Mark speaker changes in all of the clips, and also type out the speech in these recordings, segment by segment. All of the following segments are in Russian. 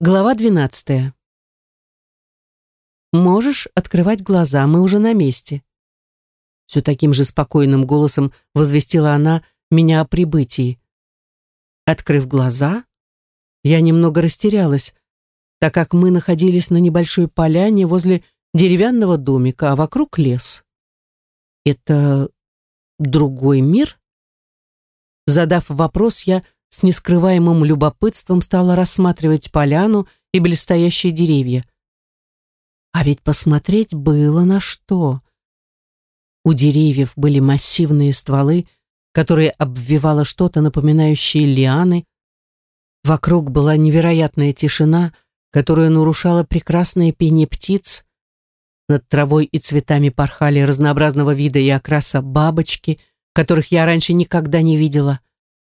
Speaker 1: Глава 12. «Можешь открывать глаза, мы уже на месте». Все таким же спокойным голосом возвестила она меня о прибытии. Открыв глаза, я немного растерялась, так как мы находились на небольшой поляне возле деревянного домика, а вокруг лес. Это другой мир? Задав вопрос, я с нескрываемым любопытством стала рассматривать поляну и близстоящие деревья. А ведь посмотреть было на что. У деревьев были массивные стволы, которые обвивало что-то напоминающее лианы. Вокруг была невероятная тишина, которую нарушало прекрасное пение птиц. Над травой и цветами порхали разнообразного вида и окраса бабочки, которых я раньше никогда не видела.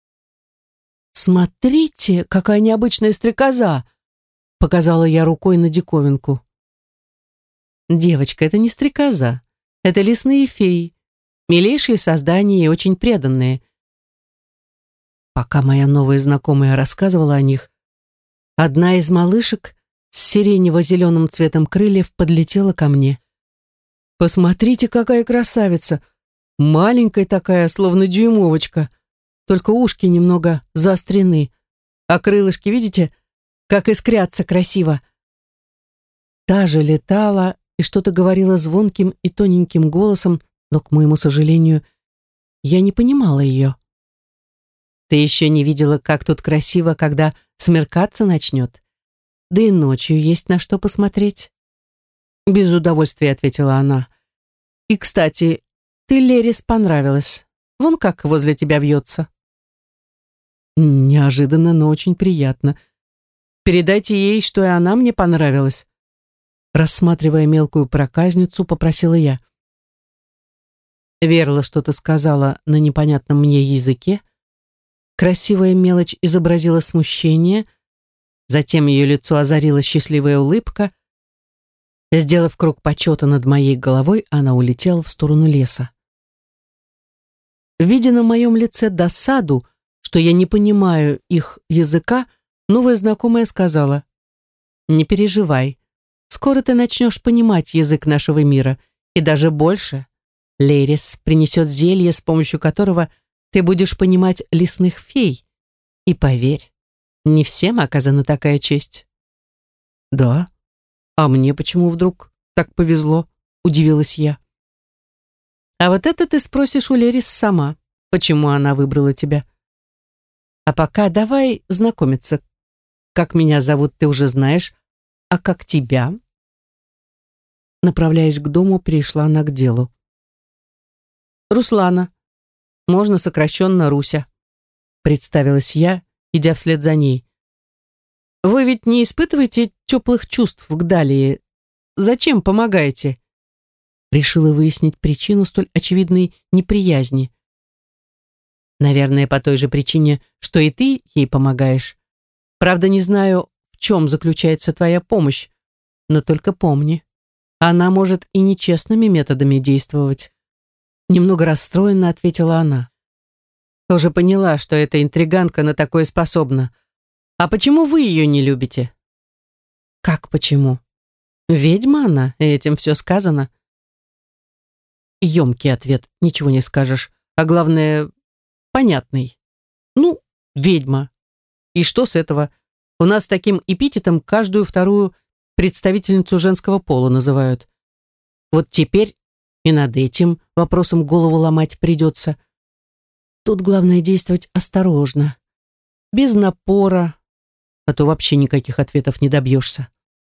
Speaker 1: «Смотрите, какая необычная стрекоза!» — показала я рукой на диковинку. «Девочка, это не стрекоза, это лесные феи, милейшие создания и очень преданные». Пока моя новая знакомая рассказывала о них, одна из малышек с сиренево-зеленым цветом крыльев подлетела ко мне. «Посмотрите, какая красавица! Маленькая такая, словно дюймовочка. Только ушки немного заострены, а крылышки, видите, как искрятся красиво». Та же летала и что-то говорила звонким и тоненьким голосом, но, к моему сожалению, я не понимала ее. «Ты еще не видела, как тут красиво, когда смеркаться начнет? Да и ночью есть на что посмотреть». «Без удовольствия», — ответила она. «И, кстати, ты Лерис понравилась. Вон как возле тебя вьется». «Неожиданно, но очень приятно. Передайте ей, что и она мне понравилась». Рассматривая мелкую проказницу, попросила я. Верла что-то сказала на непонятном мне языке. Красивая мелочь изобразила смущение, затем ее лицо озарила счастливая улыбка. Сделав круг почета над моей головой, она улетела в сторону леса. Видя на моем лице досаду, что я не понимаю их языка, новая знакомая сказала: «Не переживай, скоро ты начнешь понимать язык нашего мира, и даже больше. Лерис принесет зелье, с помощью которого ты будешь понимать лесных фей. И поверь, не всем оказана такая честь». «Да? А мне почему вдруг так повезло?» — удивилась я. «А вот это ты спросишь у Лерис сама, почему она выбрала тебя. А пока давай знакомиться. Как меня зовут, ты уже знаешь, а как тебя?» Направляясь к дому, перешла она к делу. «Руслана, можно сокращенно Руся», — представилась я, идя вслед за ней. «Вы ведь не испытываете теплых чувств к Далии? Зачем помогаете?» Решила выяснить причину столь очевидной неприязни. «Наверное, по той же причине, что и ты ей помогаешь. Правда, не знаю, в чем заключается твоя помощь, но только помни, она может и нечестными методами действовать». Немного расстроенно ответила она. «Тоже поняла, что эта интриганка на такое способна. А почему вы ее не любите?» «Как почему? Ведьма она, и этим все сказано». Емкий ответ, ничего не скажешь, а главное, понятный. Ну, ведьма. И что с этого? У нас таким эпитетом каждую вторую представительницу женского пола называют. Вот теперь и над этим вопросом голову ломать придется. Тут главное действовать осторожно, без напора, а то вообще никаких ответов не добьешься.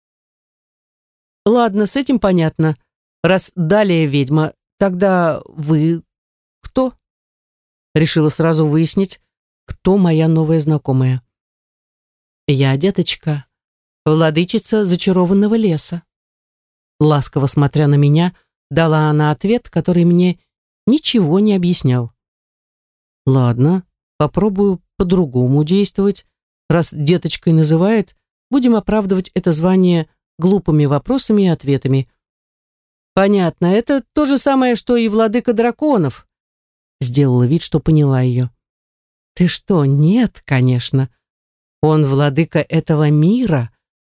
Speaker 1: «Ладно, с этим понятно. Раз Далия ведьма, тогда вы кто?» Решила сразу выяснить, кто моя новая знакомая. «Я, деточка, владычица зачарованного леса». Ласково смотря на меня, дала она ответ, который мне ничего не объяснял. «Ладно, попробую по-другому действовать. Раз деточкой называет, будем оправдывать это звание глупыми вопросами и ответами». «Понятно, это то же самое, что и владыка драконов». Сделала вид, что поняла ее. «Ты что, нет, конечно. Он владыка этого мира,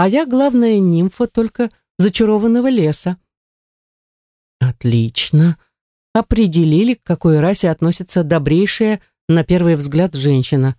Speaker 1: А я главная нимфа только зачарованного леса. Отлично. Определили, к какой расе относится добрейшая, на первый взгляд, женщина.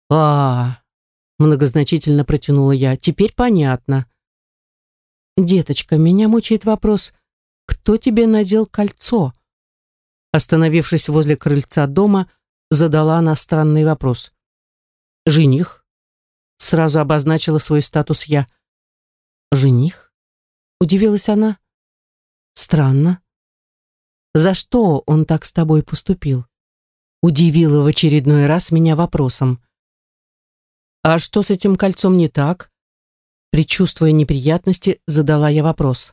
Speaker 1: Многозначительно протянула я. Теперь понятно. Деточка, меня мучает вопрос, кто тебе надел кольцо? Остановившись возле крыльца дома, задала она странный вопрос. Жених? Сразу обозначила свой статус я. Жених? Удивилась она. Странно. За что он так с тобой поступил? Удивила в очередной раз меня вопросом. А что с этим кольцом не так? Предчувствуя неприятности, задала я вопрос.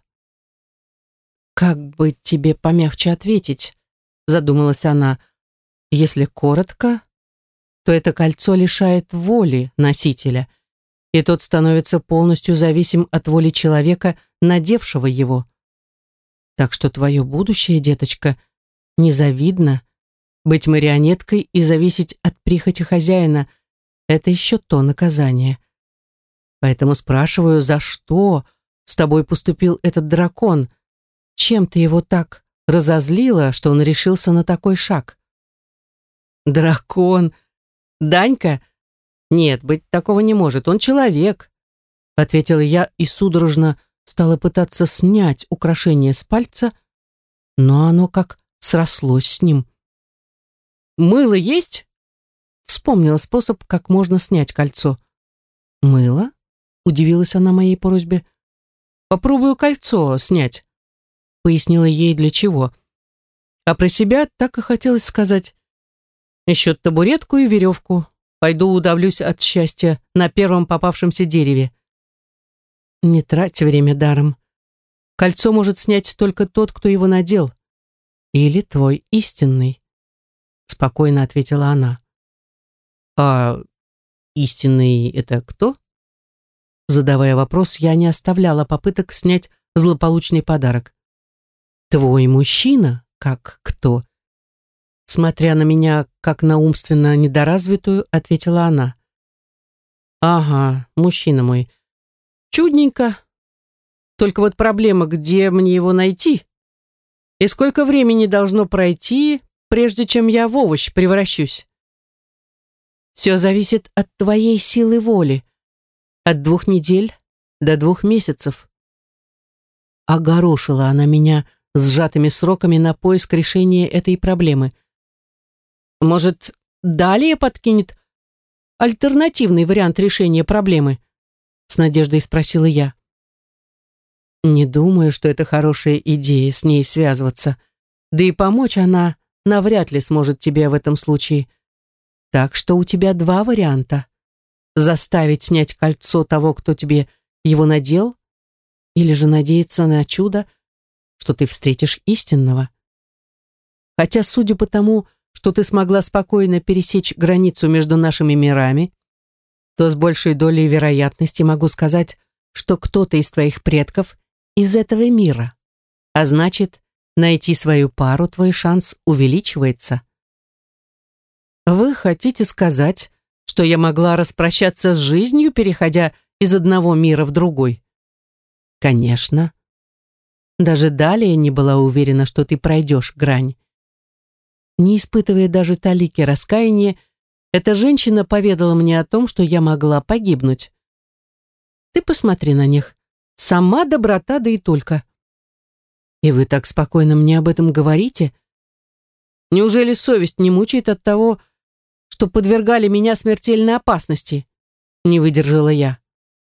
Speaker 1: Как бы тебе помягче ответить? Задумалась она. Если коротко, то это кольцо лишает воли носителя, и тот становится полностью зависим от воли человека, надевшего его. Так что твое будущее, деточка, незавидно. Быть марионеткой и зависеть от прихоти хозяина — это еще то наказание. Поэтому спрашиваю, за что с тобой поступил этот дракон? Чем ты его так разозлила, что он решился на такой шаг? Дракон? Данька? Нет, быть такого не может, он человек, ответила я и судорожно стала пытаться снять украшение с пальца, но оно как срослось с ним. «Мыло есть?» Вспомнила способ, как можно снять кольцо. «Мыло?» — удивилась она моей просьбе. «Попробую кольцо снять», — пояснила ей для чего. А про себя так и хотелось сказать: «Еще табуретку и веревку. Пойду удавлюсь от счастья на первом попавшемся дереве». Не трать время даром. Кольцо может снять только тот, кто его надел. Или твой истинный, спокойно ответила она. А истинный это кто? Задавая вопрос, я не оставляла попыток снять злополучный подарок. Твой мужчина, как кто? Смотря на меня, как на умственно недоразвитую, ответила она. Ага, мужчина мой. Чудненько. Только вот проблема, где мне его найти? И сколько времени должно пройти, прежде чем я в овощ превращусь? Все зависит от твоей силы воли. От 2 недель до 2 месяцев. Огорошила она меня сжатыми сроками на поиск решения этой проблемы. Может, далее подкинет альтернативный вариант решения проблемы? С надеждой спросила я. Не думаю, что это хорошая идея с ней связываться. Да и помочь она навряд ли сможет тебе в этом случае. Так что у тебя 2 варианта. Заставить снять кольцо того, кто тебе его надел, или же надеяться на чудо, что ты встретишь истинного. Хотя, судя по тому, что ты смогла спокойно пересечь границу между нашими мирами, то с большей долей вероятности могу сказать, что кто-то из твоих предков из этого мира. А значит, найти свою пару твой шанс увеличивается. Вы хотите сказать, что я могла распрощаться с жизнью, переходя из одного мира в другой? Конечно. Даже далее не была уверена, что ты пройдешь грань. Не испытывая даже талики раскаяния, эта женщина поведала мне о том, что я могла погибнуть. Ты посмотри на них. Сама доброта, да и только. И вы так спокойно мне об этом говорите? Неужели совесть не мучает от того, что подвергали меня смертельной опасности? Не выдержала я.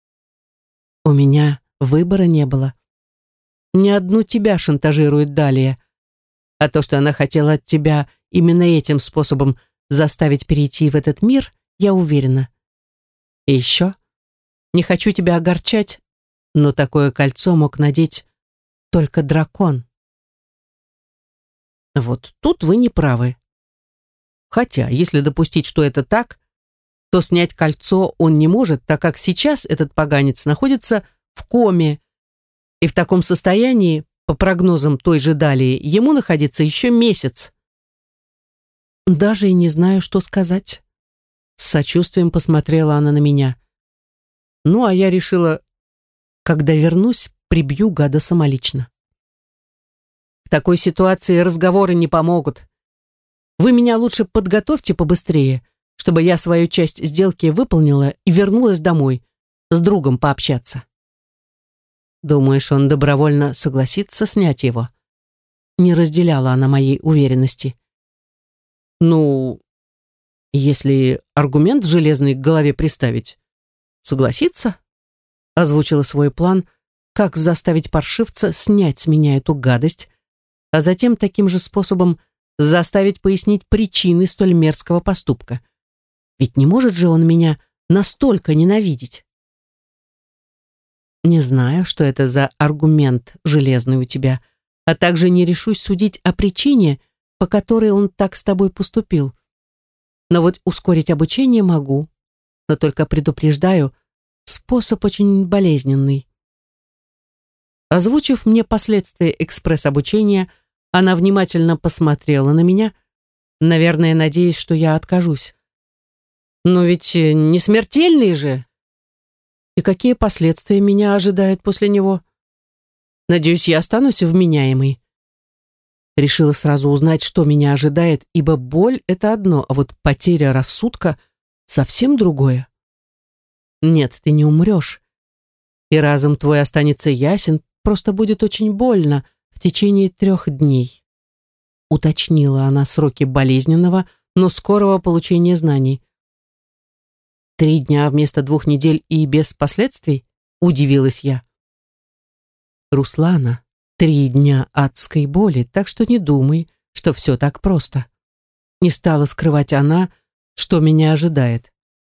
Speaker 1: У меня выбора не было. Ни одну тебя шантажирует далее. А то, что она хотела от тебя именно этим способом заставить перейти в этот мир, я уверена. И еще, не хочу тебя огорчать, но такое кольцо мог надеть только дракон. Вот тут вы не правы. Хотя, если допустить, что это так, то снять кольцо он не может, так как сейчас этот поганец находится в коме, и в таком состоянии, по прогнозам той же Далии, ему находиться еще месяц. Даже и не знаю, что сказать. С сочувствием посмотрела она на меня. Ну, а я решила, Когда вернусь, прибью гада самолично. В такой ситуации разговоры не помогут. Вы меня лучше подготовьте побыстрее, чтобы я свою часть сделки выполнила и вернулась домой, с другом пообщаться. Думаешь, он добровольно согласится снять его? Не разделяла она моей уверенности. Ну, если аргумент железный к голове приставить, согласится? Озвучила свой план, как заставить паршивца снять с меня эту гадость, а затем таким же способом заставить пояснить причины столь мерзкого поступка. Ведь не может же он меня настолько ненавидеть. Не знаю, что это за аргумент железный у тебя, а также не решусь судить о причине, по которой он так с тобой поступил. Но вот ускорить обучение могу, но только предупреждаю, способ очень болезненный. Озвучив мне последствия экспресс-обучения, она внимательно посмотрела на меня, наверное, надеясь, что я откажусь. Но ведь не смертельный же. И какие последствия меня ожидают после него? Надеюсь, я останусь вменяемой. Решила сразу узнать, что меня ожидает, ибо боль — это одно, а вот потеря рассудка — совсем другое. Нет, ты не умрешь, и разум твой останется ясен, просто будет очень больно в течение 3 дней. Уточнила она сроки болезненного, но скорого получения знаний. 3 дня вместо 2 недель и без последствий? Удивилась я. Руслана, 3 дня адской боли, так что не думай, что все так просто. Не стала скрывать она, что меня ожидает.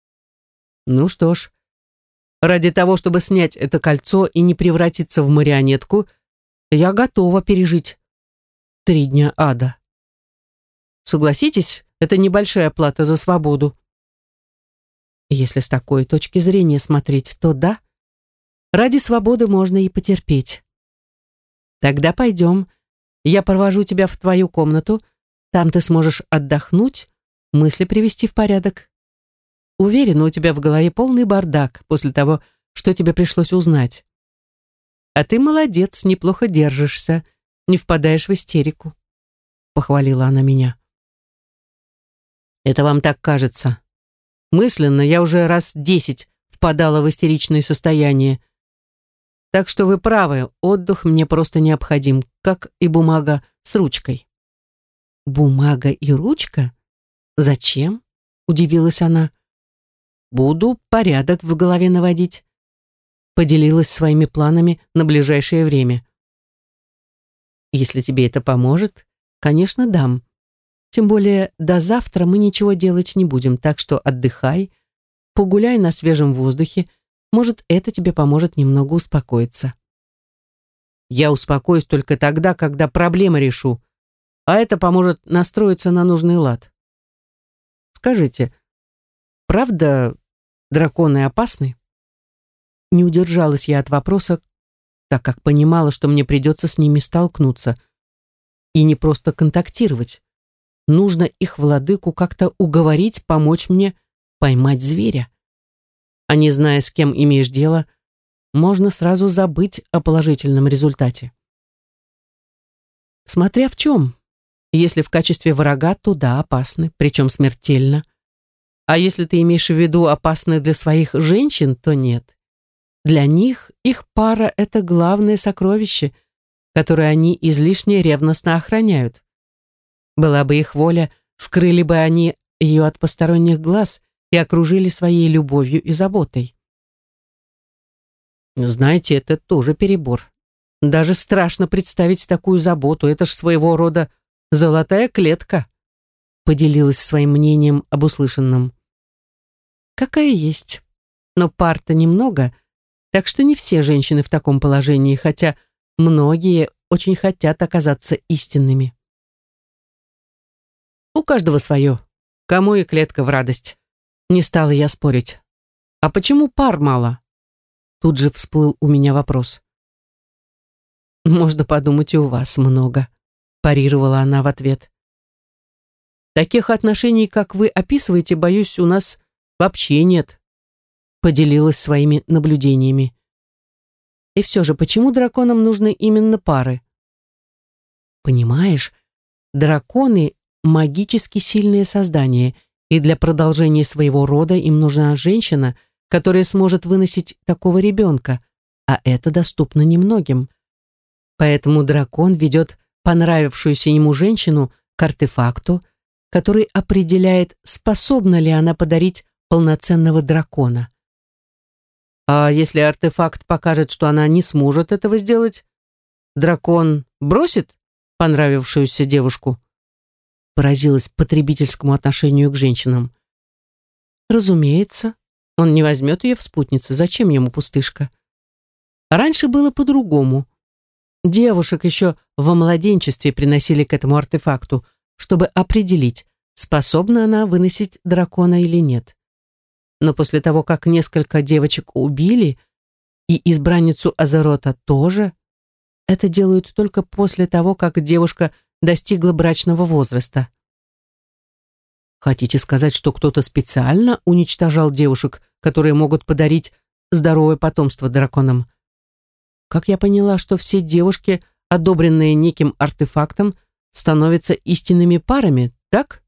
Speaker 1: Ну что ж, ради того, чтобы снять это кольцо и не превратиться в марионетку, я готова пережить 3 дня ада. Согласитесь, это небольшая плата за свободу. Если с такой точки зрения смотреть, то да, ради свободы можно и потерпеть. Тогда пойдем, я провожу тебя в твою комнату, там ты сможешь отдохнуть, мысли привести в порядок. Уверена, у тебя в голове полный бардак после того, что тебе пришлось узнать. А ты молодец, неплохо держишься, не впадаешь в истерику, похвалила она меня. Это вам так кажется. Мысленно я уже раз 10 впадала в истеричное состояние. Так что вы правы, отдых мне просто необходим, как и бумага с ручкой. Бумага и ручка? Зачем? Удивилась она. Буду порядок в голове наводить. Поделилась своими планами на ближайшее время. Если тебе это поможет, конечно, дам. Тем более до завтра мы ничего делать не будем, так что отдыхай, погуляй на свежем воздухе, может, это тебе поможет немного успокоиться. Я успокоюсь только тогда, когда проблемы решу, а это поможет настроиться на нужный лад. Скажите, правда драконы опасны? Не удержалась я от вопроса, так как понимала, что мне придется с ними столкнуться. И не просто контактировать. Нужно их владыку как-то уговорить, помочь мне поймать зверя. А не зная, с кем имеешь дело, можно сразу забыть о положительном результате. Смотря в чем. Если в качестве врага, то да, опасны, причем смертельно. А если ты имеешь в виду опасны для своих женщин, то нет. Для них их пара — это главное сокровище, которое они излишне ревностно охраняют. Была бы их воля, скрыли бы они ее от посторонних глаз и окружили своей любовью и заботой. Знаете, это тоже перебор. Даже страшно представить такую заботу, это ж своего рода золотая клетка, поделилась своим мнением об услышанном. Какая есть, но пар-то немного, так что не все женщины в таком положении, хотя многие очень хотят оказаться истинными. У каждого свое. Кому и клетка в радость. Не стала я спорить. А почему пар мало? Тут же всплыл у меня вопрос. Можно подумать, и у вас много, парировала она в ответ. Таких отношений, как вы описываете, боюсь, у нас вообще нет. Поделилась своими наблюдениями. И все же, почему драконам нужны именно пары? Понимаешь, драконы магически сильные создания, и для продолжения своего рода им нужна женщина, которая сможет выносить такого ребенка, а это доступно немногим. Поэтому дракон ведет понравившуюся ему женщину к артефакту, который определяет, способна ли она подарить полноценного дракона. А если артефакт покажет, что она не сможет этого сделать, дракон бросит понравившуюся девушку? Поразилась потребительскому отношению к женщинам. Разумеется, он не возьмет ее в спутницы. Зачем ему пустышка? Раньше было по-другому. Девушек еще во младенчестве приносили к этому артефакту, чтобы определить, способна она выносить дракона или нет. Но после того, как несколько девочек убили, и избранницу Азерота тоже, это делают только после того, как девушка достигла брачного возраста. Хотите сказать, что кто-то специально уничтожал девушек, которые могут подарить здоровое потомство драконам? Как я поняла, что все девушки, одобренные неким артефактом, становятся истинными парами, так?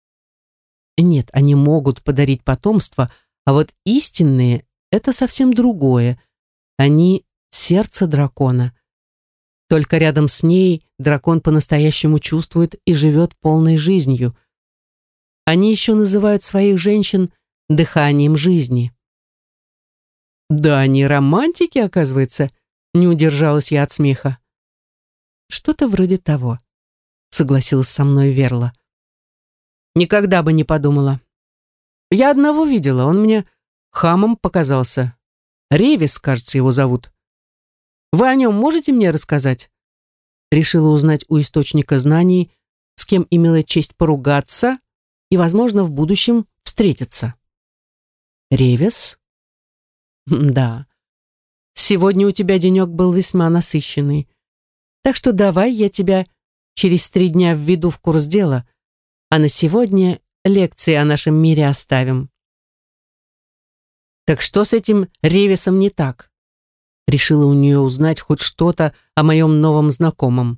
Speaker 1: Нет, они могут подарить потомство, а вот истинные — это совсем другое. Они — сердце дракона. Только рядом с ней дракон по-настоящему чувствует и живет полной жизнью. Они еще называют своих женщин дыханием жизни. Да, они романтики, оказывается, не удержалась я от смеха. Что-то вроде того, согласилась со мной Верла. Никогда бы не подумала. Я одного видела, он мне хамом показался. Ревис, кажется, его зовут. Вы о нем можете мне рассказать? Решила узнать у источника знаний, с кем имела честь поругаться и, возможно, в будущем встретиться. Ревис? Да. Сегодня у тебя денек был весьма насыщенный. Так что давай я тебя через 3 дня введу в курс дела, а на сегодня лекции о нашем мире оставим. Так что с этим Ревисом не так? Решила у нее узнать хоть что-то о моем новом знакомом.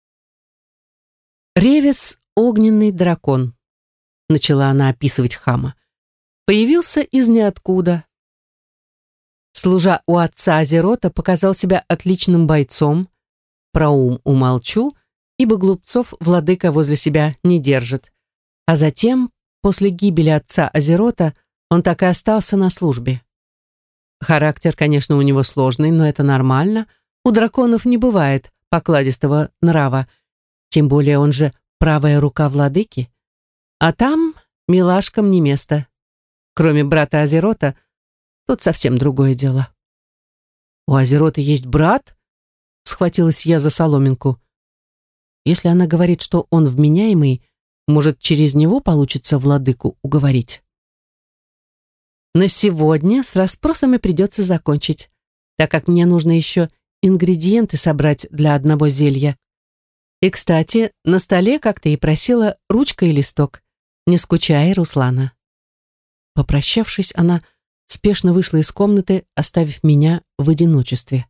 Speaker 1: Ревис — огненный дракон, начала она описывать хама. Появился из ниоткуда. Служа у отца Азерота, показал себя отличным бойцом. Про ум умолчу, ибо глупцов владыка возле себя не держит. А затем, после гибели отца Азерота, он так и остался на службе. Характер, конечно, у него сложный, но это нормально. У драконов не бывает покладистого нрава, тем более он же правая рука владыки. А там милашкам не место. Кроме брата Азерота, тут совсем другое дело. «У Азерота есть брат?» — схватилась я за соломинку. Если она говорит, что он вменяемый, может, через него получится владыку уговорить. На сегодня с расспросами придется закончить, так как мне нужно еще ингредиенты собрать для одного зелья. И, кстати, на столе, как ты и просила, ручка и листок. Не скучай, Руслана. Попрощавшись, она спешно вышла из комнаты, оставив меня в одиночестве.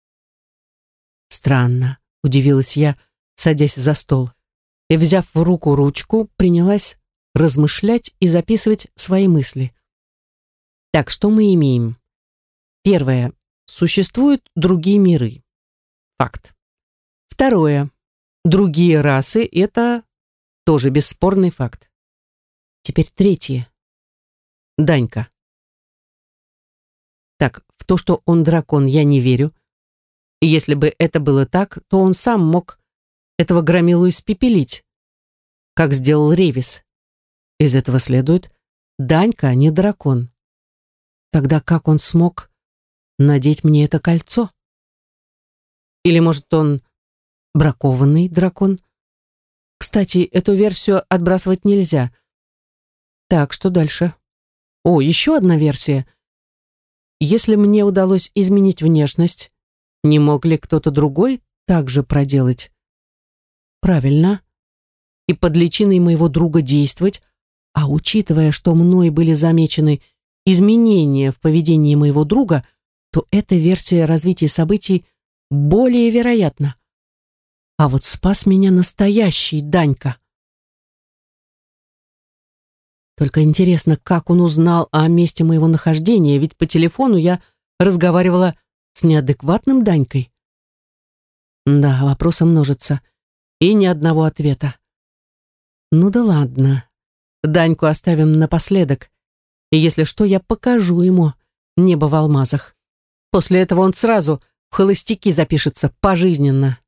Speaker 1: Странно, удивилась я, садясь за стол, и, взяв в руку ручку, принялась размышлять и записывать свои мысли. Так, что мы имеем? Первое. Существуют другие миры. Факт. Второе. Другие расы — это тоже бесспорный факт. Теперь третье. Данька. Так, в то, что он дракон, я не верю. И если бы это было так, то он сам мог этого громилу испепелить, как сделал Ревис. Из этого следует, Данька не дракон. Тогда как он смог надеть мне это кольцо? Или, может, он бракованный дракон? Кстати, эту версию отбрасывать нельзя. Так, что дальше? О, еще одна версия. Если мне удалось изменить внешность, не мог ли кто-то другой так же проделать? Правильно. И под личиной моего друга действовать, а учитывая, что мной были замечены изменения в поведении моего друга, то эта версия развития событий более вероятна. А вот спас меня настоящий Данька. Только интересно, как он узнал о месте моего нахождения, ведь по телефону я разговаривала с неадекватным Данькой. Да, вопросы множатся, и ни одного ответа. Ну да ладно, Даньку оставим напоследок, и если что, я покажу ему небо в алмазах. После этого он сразу в холостяки запишется пожизненно.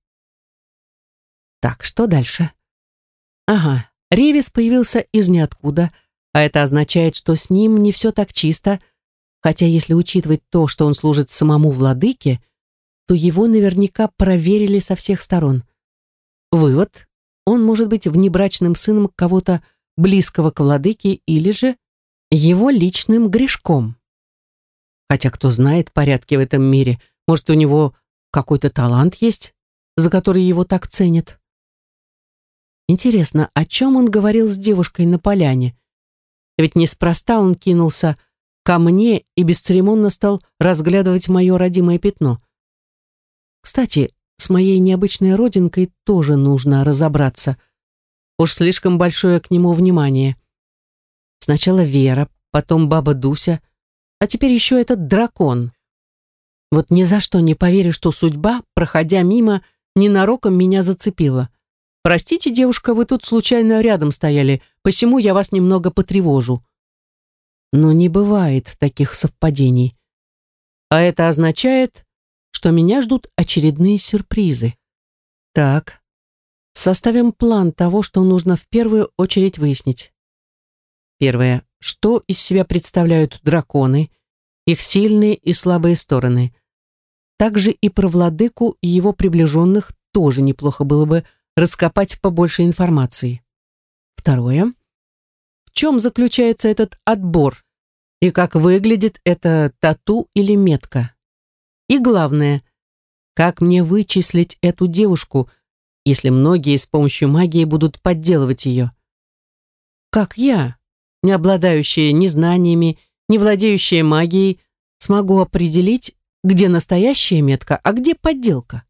Speaker 1: Так, что дальше? Ага, Ревис появился из ниоткуда, а это означает, что с ним не все так чисто, хотя если учитывать то, что он служит самому владыке, то его наверняка проверили со всех сторон. Вывод: он может быть внебрачным сыном кого-то близкого к владыке или же его личным грешком. Хотя кто знает порядки в этом мире, может, у него какой-то талант есть, за который его так ценят. Интересно, о чем он говорил с девушкой на поляне? Ведь неспроста он кинулся ко мне и бесцеремонно стал разглядывать мое родимое пятно. Кстати, с моей необычной родинкой тоже нужно разобраться. Уж слишком большое к нему внимание. Сначала Вера, потом баба Дуся, а теперь еще этот дракон. Вот ни за что не поверю, что судьба, проходя мимо, ненароком меня зацепила. «Простите, девушка, вы тут случайно рядом стояли, посему я вас немного потревожу». Но не бывает таких совпадений. А это означает, что меня ждут очередные сюрпризы. Так, составим план того, что нужно в первую очередь выяснить. Первое. Что из себя представляют драконы, их сильные и слабые стороны. Также и про владыку и его приближенных тоже неплохо было бы раскопать побольше информации. Второе. В чем заключается этот отбор и как выглядит это тату или метка? И главное, как мне вычислить эту девушку, если многие с помощью магии будут подделывать ее? Как я, не обладающая ни знаниями, не владеющая магией, смогу определить, где настоящая метка, а где подделка?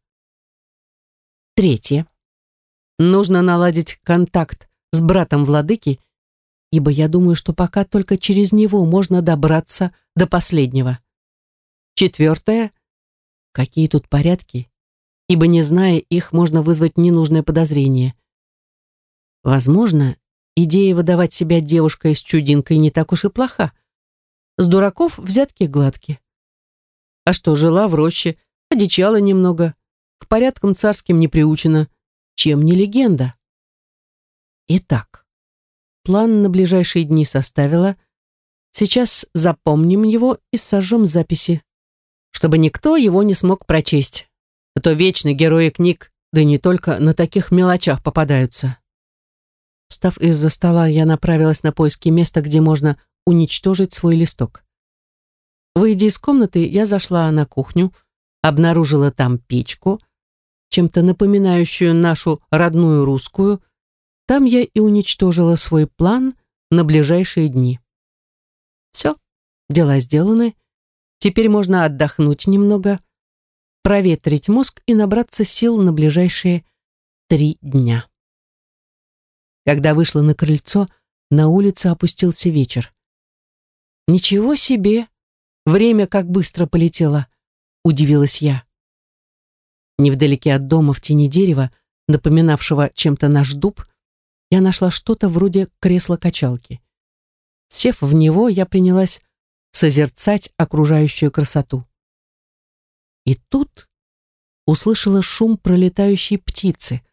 Speaker 1: Третье. Нужно наладить контакт с братом владыки, ибо я думаю, что пока только через него можно добраться до последнего. Четвертое. Какие тут порядки? Ибо, не зная их, можно вызвать ненужное подозрение. Возможно, идея выдавать себя девушкой с чудинкой не так уж и плоха. С дураков взятки гладки. А что, жила в роще, одичала немного, к порядкам царским не приучена. Чем не легенда? Итак, план на ближайшие дни составила. Сейчас запомним его и сожжем записи, чтобы никто его не смог прочесть. А то вечно герои книг, да и не только, на таких мелочах попадаются. Встав из-за стола, я направилась на поиски места, где можно уничтожить свой листок. Выйдя из комнаты, я зашла на кухню, обнаружила там печку, чем-то напоминающую нашу родную русскую. Там я и уничтожила свой план на ближайшие дни. Все, дела сделаны. Теперь можно отдохнуть немного, проветрить мозг и набраться сил на ближайшие 3 дня. Когда вышла на крыльцо, на улице опустился вечер. «Ничего себе! Время как быстро полетело!» — удивилась я. Невдалеке от дома, в тени дерева, напоминавшего чем-то наш дуб, я нашла что-то вроде кресла-качалки. Сев в него, я принялась созерцать окружающую красоту. И тут услышала шум пролетающей птицы.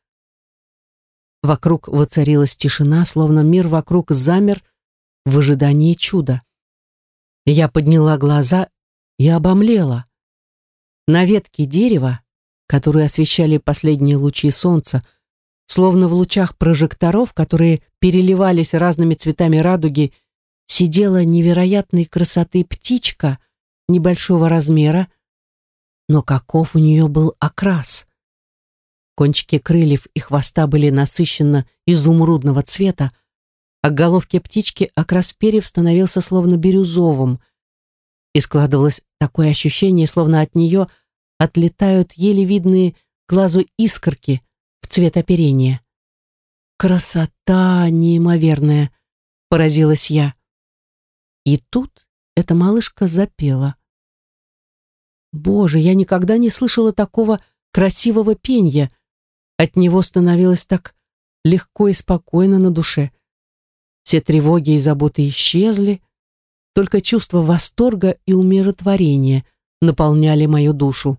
Speaker 1: Вокруг воцарилась тишина, словно мир вокруг замер в ожидании чуда. Я подняла глаза и обомлела. На ветке дерева, которую освещали последние лучи солнца, словно в лучах прожекторов, которые переливались разными цветами радуги, сидела невероятной красоты птичка небольшого размера, но каков у нее был окрас! Кончики крыльев и хвоста были насыщенно изумрудного цвета, а к головке птички окрас перьев становился словно бирюзовым. и складывалось такое ощущение, словно от нее отлетают еле видные глазу искорки в цвет оперения. «Красота неимоверная!» — поразилась я. И тут эта малышка запела. Боже, я никогда не слышала такого красивого пенья. От него становилось так легко и спокойно на душе. Все тревоги и заботы исчезли, только чувство восторга и умиротворения наполняли мою душу.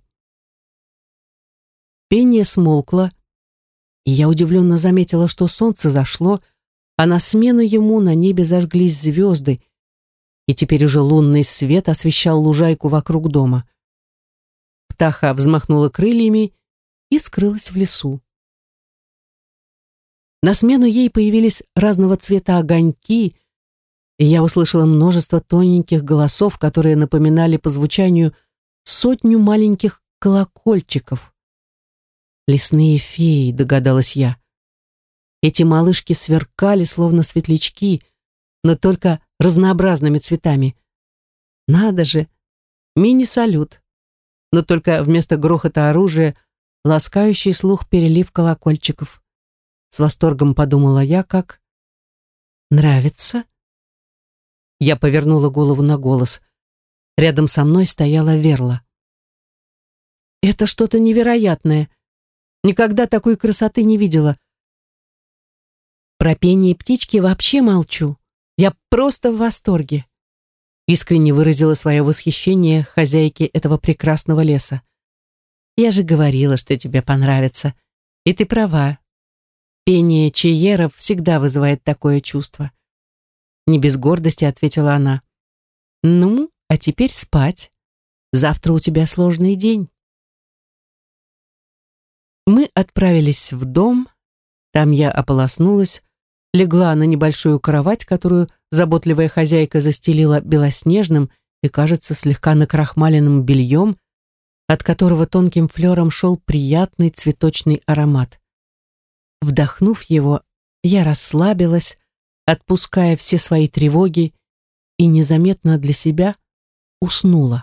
Speaker 1: Пение смолкло, и я удивленно заметила, что солнце зашло, а на смену ему на небе зажглись звезды, и теперь уже лунный свет освещал лужайку вокруг дома. Птаха взмахнула крыльями и скрылась в лесу. На смену ей появились разного цвета огоньки, и я услышала множество тоненьких голосов, которые напоминали по звучанию сотню маленьких колокольчиков. «Лесные феи», — догадалась я. Эти малышки сверкали, словно светлячки, но только разнообразными цветами. Надо же, мини-салют, но только вместо грохота оружия ласкающий слух перелив колокольчиков. С восторгом подумала я, как... «Нравится?» Я повернула голову на голос. Рядом со мной стояла Верла. «Это что-то невероятное. Никогда такой красоты не видела. Про пение птички вообще молчу. Я просто в восторге», — искренне выразила свое восхищение хозяйке этого прекрасного леса. «Я же говорила, что тебе понравится. И ты права. Пение чиеров всегда вызывает такое чувство». Не без гордости ответила она. «Ну, а теперь спать. Завтра у тебя сложный день». Мы отправились в дом. Там я ополоснулась, легла на небольшую кровать, которую заботливая хозяйка застелила белоснежным и, кажется, слегка накрахмаленным бельем, от которого тонким флером шел приятный цветочный аромат. Вдохнув его, я расслабилась, отпуская все свои тревоги, и незаметно для себя уснула.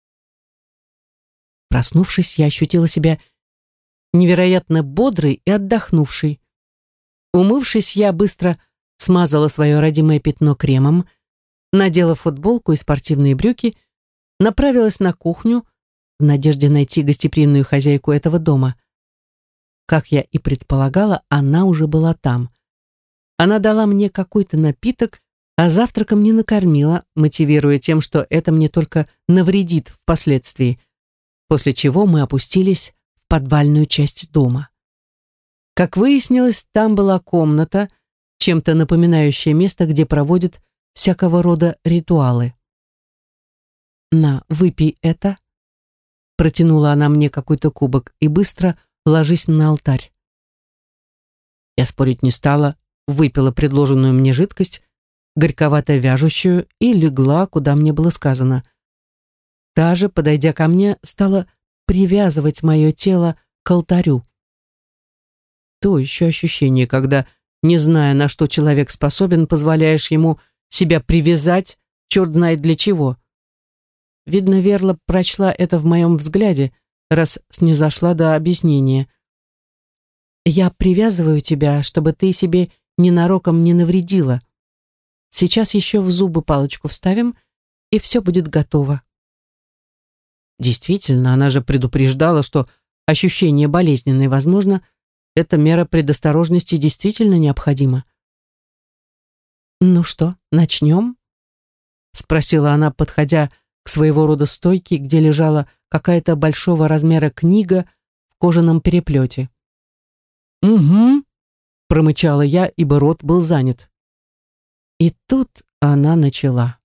Speaker 1: Проснувшись, я ощутила себя невероятно бодрой и отдохнувшей. Умывшись, я быстро смазала свое родимое пятно кремом, надела футболку и спортивные брюки, направилась на кухню в надежде найти гостеприимную хозяйку этого дома. Как я и предполагала, она уже была там. Она дала мне какой-то напиток, а завтраком не накормила, мотивируя тем, что это мне только навредит впоследствии, после чего мы опустились в подвальную часть дома. Как выяснилось, там была комната, чем-то напоминающее место, где проводят всякого рода ритуалы. «На, выпей это», — протянула она мне какой-то кубок, «и быстро ложись на алтарь». Я спорить не стала, выпила предложенную мне жидкость, горьковато вяжущую, и легла, куда мне было сказано. Та же, подойдя ко мне, стала привязывать мое тело к алтарю. То еще ощущение, когда, не зная, на что человек способен, позволяешь ему себя привязать, черт знает для чего. Видно, Верла прочла это в моем взгляде, раз снизошла до объяснения. «Я привязываю тебя, чтобы ты себе ненароком не навредила. Сейчас еще в зубы палочку вставим, и все будет готово». Действительно, она же предупреждала, что ощущение болезненное возможно, эта мера предосторожности действительно необходима. «Ну что, начнем?» — спросила она, подходя к своего рода стойке, где лежала какая-то большого размера книга в кожаном переплете. «Угу», — промычала я, ибо рот был занят. И тут она начала.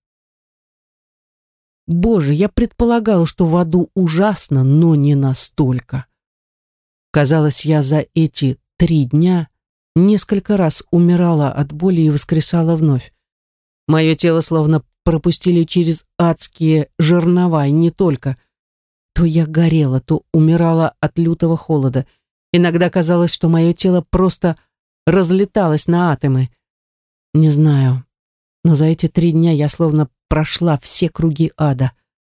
Speaker 1: Боже, я предполагала, что в аду ужасно, но не настолько. Казалось, я за эти 3 дня несколько раз умирала от боли и воскресала вновь. Мое тело словно пропустили через адские жернова, и не только. То я горела, то умирала от лютого холода. Иногда казалось, что мое тело просто разлеталось на атомы. Не знаю, но за эти 3 дня я словно прошла все круги ада.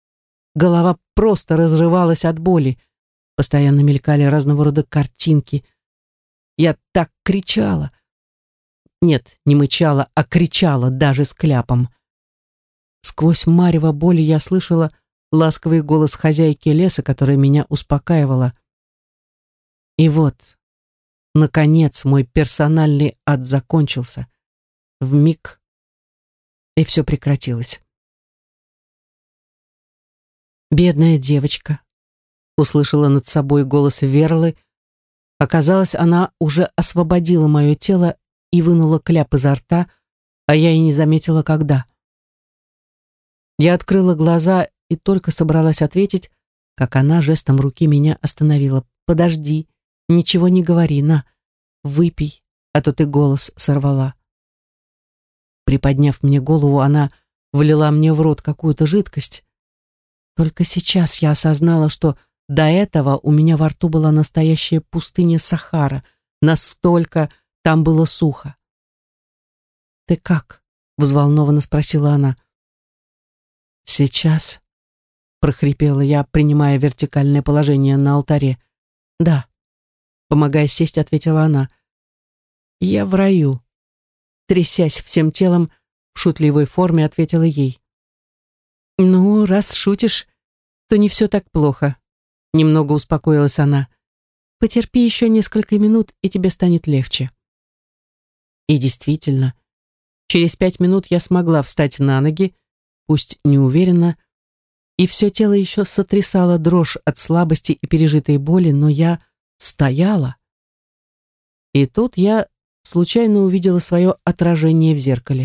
Speaker 1: голова просто разрывалась от боли. Постоянно мелькали разного рода картинки. Я так кричала. Нет, не мычала, а кричала даже с кляпом. Сквозь марево боли я слышала ласковый голос хозяйки леса, которая меня успокаивала. И вот, наконец, мой персональный ад закончился. Вмиг, и все прекратилось. «Бедная девочка», — услышала над собой голос Верлы. Оказалось, она уже освободила мое тело и вынула кляп изо рта, а я и не заметила, когда. Я открыла глаза и только собралась ответить, как она жестом руки меня остановила. «Подожди, ничего не говори, на, выпей, а то ты голос сорвала». Приподняв мне голову, она влила мне в рот какую-то жидкость. Только сейчас я осознала, что до этого у меня во рту была настоящая пустыня Сахара. Настолько там было сухо. «Ты как?» — взволнованно спросила она. «Сейчас», — прохрипела я, принимая вертикальное положение на алтаре. «Да», — помогая сесть, ответила она. «Я в раю», — трясясь всем телом, в шутливой форме ответила ей. «Ну, раз шутишь, то не все так плохо», — немного успокоилась она. «Потерпи еще несколько минут, и тебе станет легче». И действительно, через 5 минут я смогла встать на ноги, пусть неуверенно, и все тело еще сотрясало дрожь от слабости и пережитой боли, но я стояла. И тут я случайно увидела свое отражение в зеркале.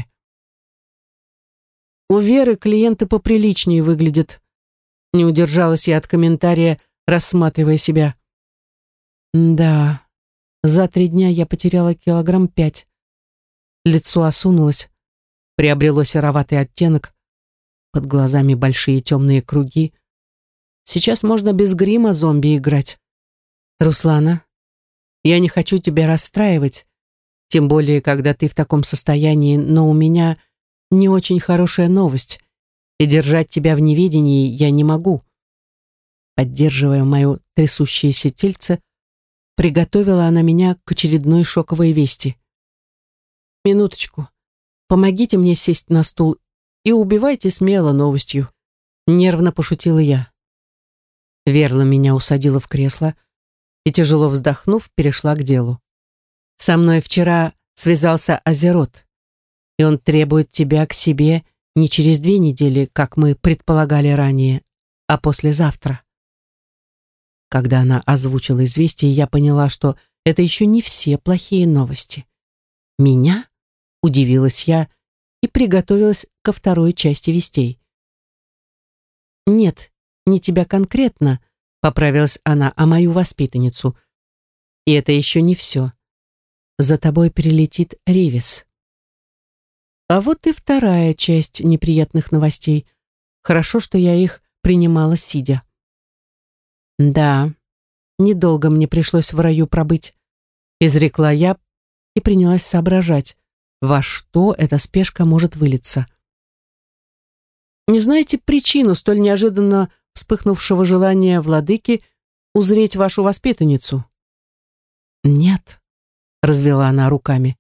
Speaker 1: «У Веры клиенты поприличнее выглядят», — не удержалась я от комментария, рассматривая себя. «Да, за 3 дня я потеряла 5 килограмм. Лицо осунулось, приобрело сероватый оттенок, под глазами большие темные круги. Сейчас можно без грима зомби играть. Руслана, я не хочу тебя расстраивать, тем более, когда ты в таком состоянии, но у меня не очень хорошая новость, и держать тебя в неведении я не могу». Поддерживая мое трясущееся тельце, приготовила она меня к очередной шоковой вести. «Минуточку. Помогите мне сесть на стул и убивайте смело новостью», — нервно пошутила я. Верла меня усадила в кресло и, тяжело вздохнув, перешла к делу. «Со мной вчера связался Азерот, и он требует тебя к себе не через 2 недели, как мы предполагали ранее, а послезавтра». Когда она озвучила известие, я поняла, что это еще не все плохие новости. «Меня?» — удивилась я и приготовилась ко второй части вестей. «Нет, не тебя конкретно», — поправилась она, «а мою воспитанницу. И это еще не все. За тобой прилетит Ревис». А вот и вторая часть неприятных новостей. Хорошо, что я их принимала сидя. «Да, недолго мне пришлось в раю пробыть», — изрекла я и принялась соображать, во что эта спешка может вылиться. «Не знаете причину столь неожиданно вспыхнувшего желания владыки узреть вашу воспитанницу?» «Нет», — развела она руками.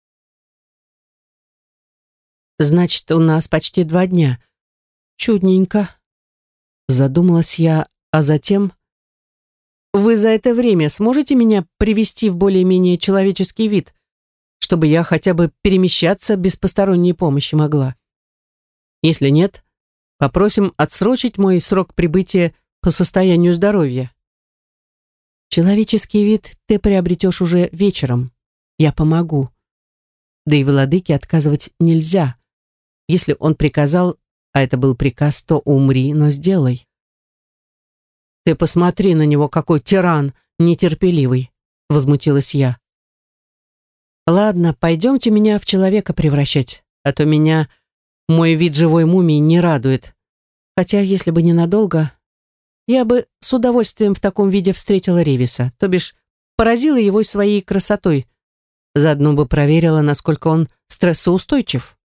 Speaker 1: «Значит, у нас почти 2 дня. Чудненько», — задумалась я, а затем... «Вы за это время сможете меня привести в более-менее человеческий вид, чтобы я хотя бы перемещаться без посторонней помощи могла? Если нет, попросим отсрочить мой срок прибытия по состоянию здоровья». «Человеческий вид ты приобретешь уже вечером. Я помогу. Да и владыке отказывать нельзя. Если он приказал, а это был приказ, то умри, но сделай». «Ты посмотри на него, какой тиран нетерпеливый», — возмутилась я. «Ладно, пойдемте меня в человека превращать, а то меня мой вид живой мумии не радует. Хотя, если бы ненадолго, я бы с удовольствием в таком виде встретила Ревиса, то бишь поразила его своей красотой, заодно бы проверила, насколько он стрессоустойчив».